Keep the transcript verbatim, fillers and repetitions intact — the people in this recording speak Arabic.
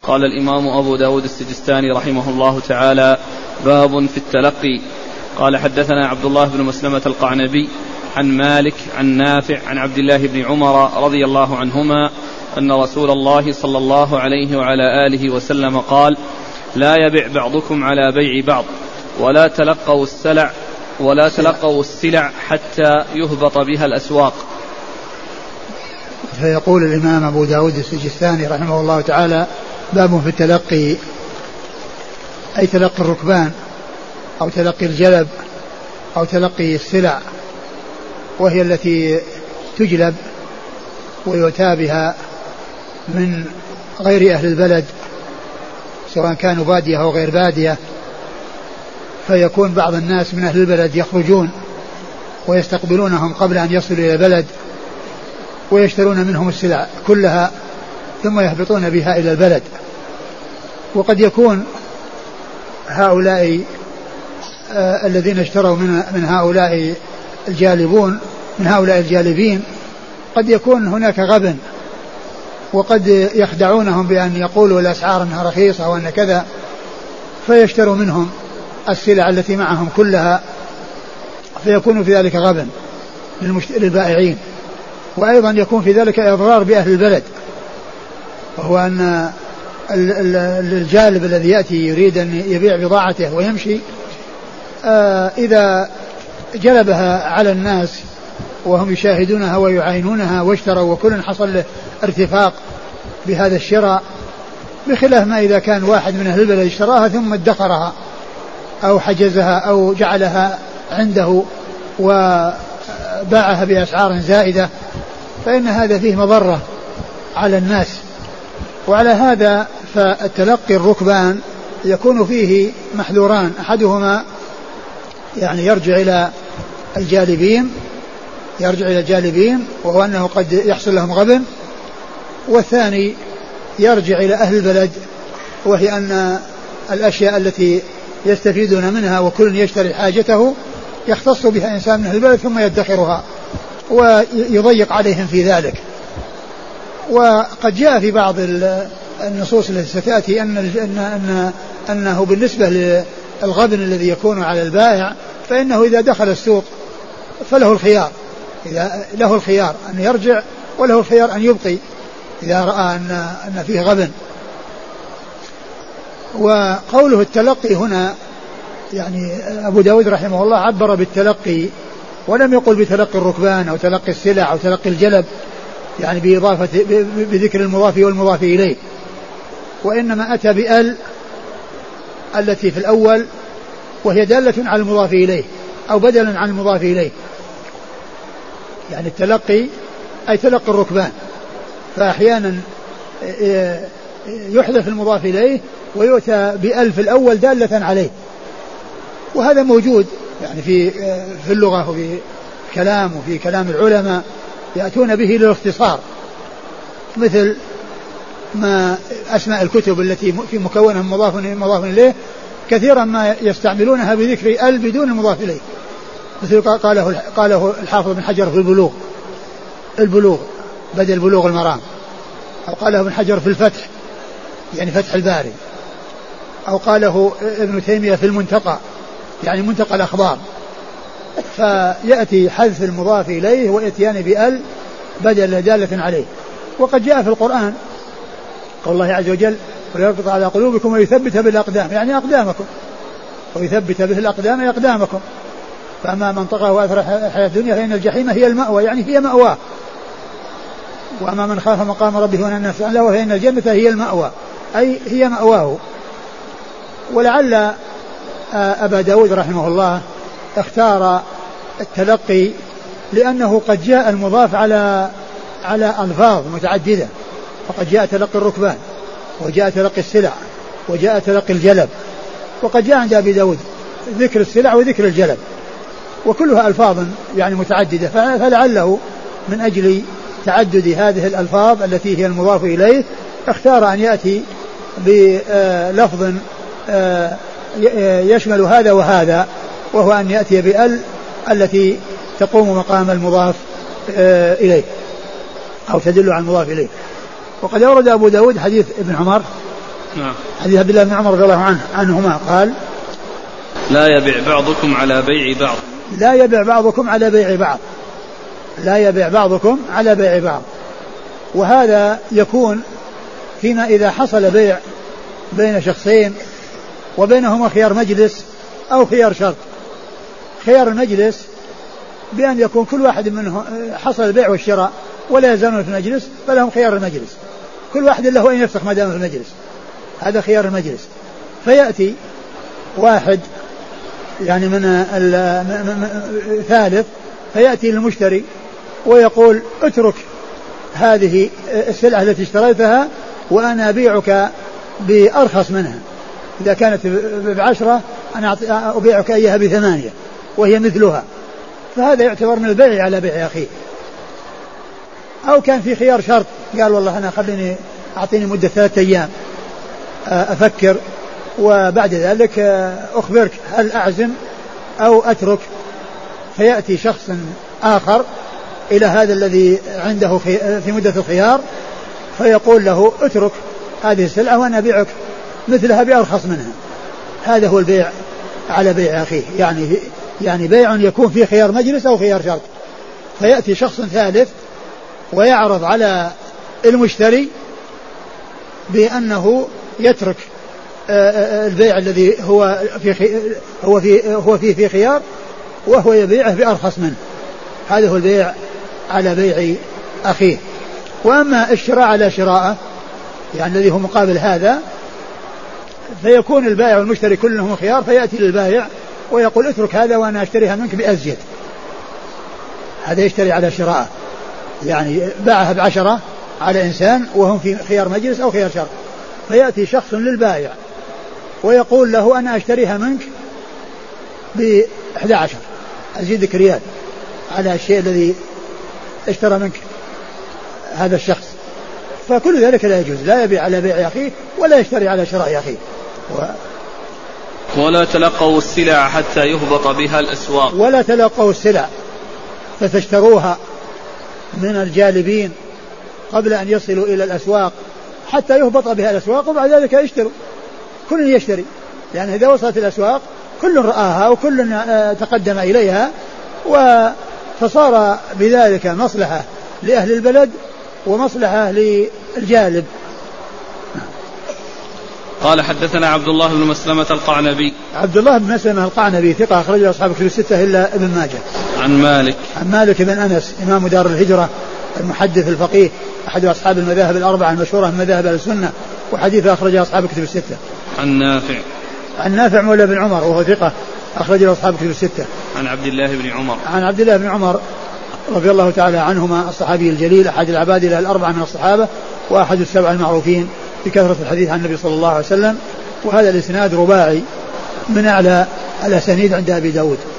قال الإمام أبو داود السجستاني رحمه الله تعالى: باب في التلقي. قال: حدثنا عبد الله بن مسلمة القعنبي عن مالك عن نافع عن عبد الله بن عمر رضي الله عنهما أن رسول الله صلى الله عليه وعلى آله وسلم قال: لا يبع بعضكم على بيع بعض، ولا تلقوا السلع ولا تلقوا السلع حتى يهبط بها الأسواق. فيقول الإمام أبو داود السجستاني رحمه الله تعالى: باب في التلقي، أي تلقي الركبان أو تلقي الجلب أو تلقي السلع، وهي التي تجلب ويؤتى بها من غير أهل البلد سواء كانوا بادية أو غير بادية، فيكون بعض الناس من أهل البلد يخرجون ويستقبلونهم قبل أن يصلوا إلى البلد ويشترون منهم السلع كلها ثم يهبطون بها إلى البلد. وقد يكون هؤلاء آه الذين اشتروا من, من هؤلاء الجالبون من هؤلاء الجالبين قد يكون هناك غبن، وقد يخدعونهم بأن يقولوا الأسعار أنها رخيصة وأن كذا، فيشتروا منهم السلع التي معهم كلها، فيكون في ذلك غبن للبائعين. وأيضا يكون في ذلك إضرار بأهل البلد، وهو أن الجالب الذي يأتي يريد أن يبيع بضاعته ويمشي، إذا جلبها على الناس وهم يشاهدونها ويعاينونها واشتروا وكل حصل له ارتفاق بهذا الشراء، بخلاف ما إذا كان واحد من أهل البلد اشتراها ثم ادخرها أو حجزها أو جعلها عنده وباعها بأسعار زائدة، فإن هذا فيه مضرة على الناس. وعلى هذا فالتلقي الركبان يكون فيه محذوران: أحدهما يعني يرجع إلى الجالبين يرجع إلى الجالبين وهو أنه قد يحصل لهم غبن، والثاني يرجع إلى أهل البلد، وهي أن الأشياء التي يستفيدون منها وكل يشتري حاجته يختص بها إنسان من أهل البلد ثم يدخرها ويضيق عليهم في ذلك. وقد جاء في بعض النصوص التي ستأتي أن أن أنه بالنسبة للغبن الذي يكون على البائع فإنه إذا دخل السوق فله الخيار، إذا له الخيار أن يرجع وله الخيار أن يبقي إذا رأى أن أن فيه غبن. وقوله التلقي هنا يعني أبو داود رحمه الله عبر بالتلقي ولم يقل بتلقي الركبان أو تلقي السلع أو تلقي الجلب، يعني بإضافة بذكر المضاف والمضاف إليه، وإنما أتى بأل التي في الأول وهي دالة على المضاف إليه أو بدلا عن المضاف إليه. يعني التلقي أي تلقي الركبان، فأحيانا يحذف المضاف إليه ويؤتى بأل في الأول دالة عليه، وهذا موجود يعني في في اللغة وفي كلام وفي كلام العلماء يأتون به للاختصار، مثل ما أسماء الكتب التي في مكونها مضاف مضاف إليه كثيرا ما يستعملونها بذكر ال بدون المضاف إليه، مثل قاله قاله الحافظ بن حجر في البلوغ البلوغ بدل بلوغ المرام، أو قاله ابن حجر في الفتح يعني فتح الباري، أو قاله ابن تيمية في المنتقى يعني منتقى الأخبار. فيأتي حذف المضاف إليه ويأتيان بأل بدل دالة عليه. وقد جاء في القرآن قول الله عز وجل: ويربط على قلوبكم ويثبت بالأقدام، يعني أقدامكم، ويثبت به الأقدام أقدامكم. فأما من طغى وأثر الحياة الدنيا فإن الجحيم هي المأوى، يعني هي مأواه. وأما من خاف مقام ربه ونهى النفس عن الهوى فإن الجنة هي المأوى، أي هي مأواه. ولعل أبا داود رحمه الله اختار التلقي لأنه قد جاء المضاف على على ألفاظ متعددة، فقد جاء تلقي الركبان وجاء تلقي السلع وجاء تلقي الجلب، وقد جاء عند أبي داود ذكر السلع وذكر الجلب، وكلها ألفاظ يعني متعددة، فلعله من أجل تعدد هذه الألفاظ التي هي المضاف إليه اختار أن يأتي بلفظ يشمل هذا وهذا، وهو أن يأتي بأل التي تقوم مقام المضاف إليه أو تدل على المضاف إليه. وقد أورد أبو داود حديث ابن عمر نعم. حديث عبد الله بن عمر رضي الله عنه عنهما قال لا يبيع بعضكم على بيع بعض لا يبيع بعضكم على بيع بعض لا يبيع بعضكم على بيع بعض. وهذا يكون فيما إذا حصل بيع بين شخصين وبينهما خيار مجلس أو خيار شرط. خيار المجلس بأن يكون كل واحد منهم حصل البيع والشراء ولا يزالون في المجلس فلهم خيار المجلس، كل واحد له أن يفسخ ما دام في المجلس، هذا خيار المجلس. فيأتي واحد يعني من ثالث فيأتي للمشتري ويقول اترك هذه السلعة التي اشتريتها وأنا أبيعك بأرخص منها، إذا كانت بعشرة أنا أبيعك إياها بثمانية وهي مثلها، فهذا يعتبر من البيع على بيع أخيه. أو كان في خيار شرط، قال والله أنا خليني أعطيني مدة ثلاثة أيام أفكر وبعد ذلك أخبرك هل أعزم أو أترك. فيأتي شخص آخر إلى هذا الذي عنده في مدة الخيار فيقول له اترك هذه السلعة وأنا أبيعك مثلها بأرخص منها. هذا هو البيع على بيع أخيه، يعني يعني بيع يكون فيه خيار مجلس أو خيار شرط. فيأتي شخص ثالث ويعرض على المشتري بأنه يترك البيع الذي هو في هو في هو فيه في خيار وهو يبيعه بأرخص منه. هذا هو البيع على بيع أخيه. وأما الشراء على شراءه يعني الذي هو مقابل هذا فيكون البائع والمشتري كلهم خيار، فيأتي للبائع ويقول اترك هذا وأنا أشتريها منك بأزيد. هذا يشتري على شراءه، يعني باعها بعشرة على إنسان وهم في خيار مجلس أو خيار شرط، فيأتي شخص للبائع ويقول له أنا أشتريها منك بإحدى عشر، أزيدك ريال على الشيء الذي اشترى منك هذا الشخص. فكل ذلك لا يجوز، لا يبيع على بيع أخيه ولا يشتري على شراء أخيه. و... ولا تلقوا السلع حتى يهبط بها الأسواق. ولا تلقوا السلع فتشتروها من الجالبين قبل أن يصلوا إلى الأسواق حتى يهبط بها الأسواق وبعد ذلك يشتروا، كل يشتري، لأن يعني إذا وصلت الأسواق كل رآها وكل تقدم إليها فصار بذلك مصلحة لأهل البلد ومصلحة للجالب. قال حدثنا عبد الله بن مسلمة القعنبي. عبد الله بن مسلمة القعنبي ثقة أخرج أصحاب الكتب الستة إلا ابن ماجه. عن مالك. عن مالك بن أنس إمام دار الهجرة المحدث الفقيه أحد أصحاب المذاهب الأربعة المشهورة من مذاهب السنة، وحديث أخرج أصحاب الكتب الستة. عن نافع. عن نافع مولى بن عمر وهو ثقة أخرج أصحاب الكتب الستة. عن عبد الله بن عمر. عن عبد الله بن عمر رضي الله تعالى عنهما الصحابي الجليل أحد العبادلة الأربعة من الصحابة وأحد السبع المعروفين بكثرة الحديث عن النبي صلى الله عليه وسلم. وهذا الإسناد رباعي من أعلى الأسانيد عند أبي داود.